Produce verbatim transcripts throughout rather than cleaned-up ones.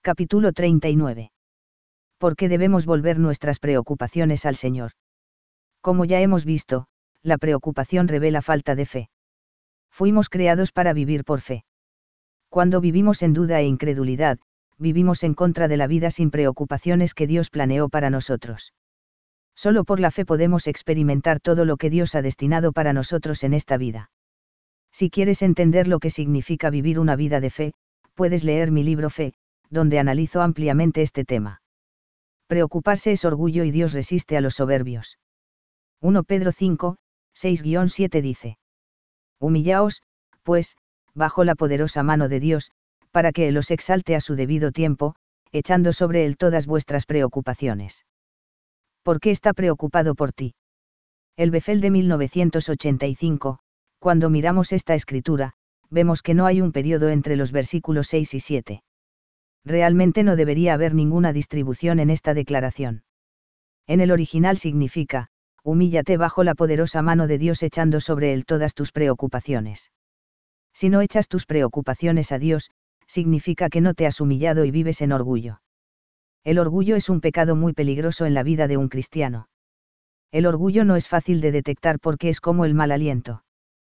Capítulo treinta y nueve. ¿Por qué debemos volver nuestras preocupaciones al Señor? Como ya hemos visto, la preocupación revela falta de fe. Fuimos creados para vivir por fe. Cuando vivimos en duda e incredulidad, vivimos en contra de la vida sin preocupaciones que Dios planeó para nosotros. Solo por la fe podemos experimentar todo lo que Dios ha destinado para nosotros en esta vida. Si quieres entender lo que significa vivir una vida de fe, puedes leer mi libro Fe, donde analizo ampliamente este tema. Preocuparse es orgullo y Dios resiste a los soberbios. primero Pedro cinco, seis a siete dice: Humillaos, pues, bajo la poderosa mano de Dios, para que Él os exalte a su debido tiempo, echando sobre Él todas vuestras preocupaciones. ¿Por qué está preocupado por ti? El Befel de mil novecientos ochenta y cinco, cuando miramos esta escritura, vemos que no hay un periodo entre los versículos seis y siete. Realmente no debería haber ninguna distribución en esta declaración. En el original significa: humíllate bajo la poderosa mano de Dios echando sobre Él todas tus preocupaciones. Si no echas tus preocupaciones a Dios, significa que no te has humillado y vives en orgullo. El orgullo es un pecado muy peligroso en la vida de un cristiano. El orgullo no es fácil de detectar porque es como el mal aliento.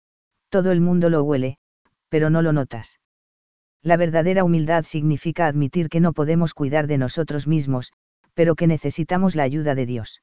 Todo el mundo lo huele, pero no lo notas. La verdadera humildad significa admitir que no podemos cuidar de nosotros mismos, pero que necesitamos la ayuda de Dios.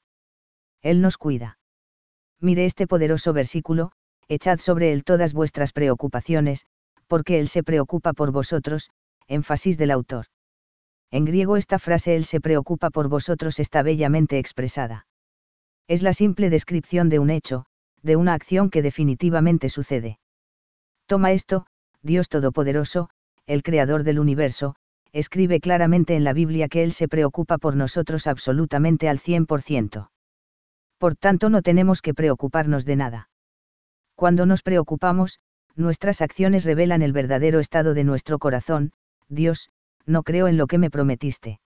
Él nos cuida. Mire este poderoso versículo: echad sobre Él todas vuestras preocupaciones, porque Él se preocupa por vosotros, énfasis del autor. En griego esta frase Él se preocupa por vosotros está bellamente expresada. Es la simple descripción de un hecho, de una acción que definitivamente sucede. Toma esto: Dios Todopoderoso, el Creador del universo, escribe claramente en la Biblia que Él se preocupa por nosotros absolutamente al cien por ciento. Por tanto no tenemos que preocuparnos de nada. Cuando nos preocupamos, nuestras acciones revelan el verdadero estado de nuestro corazón: Dios, no creo en lo que me prometiste.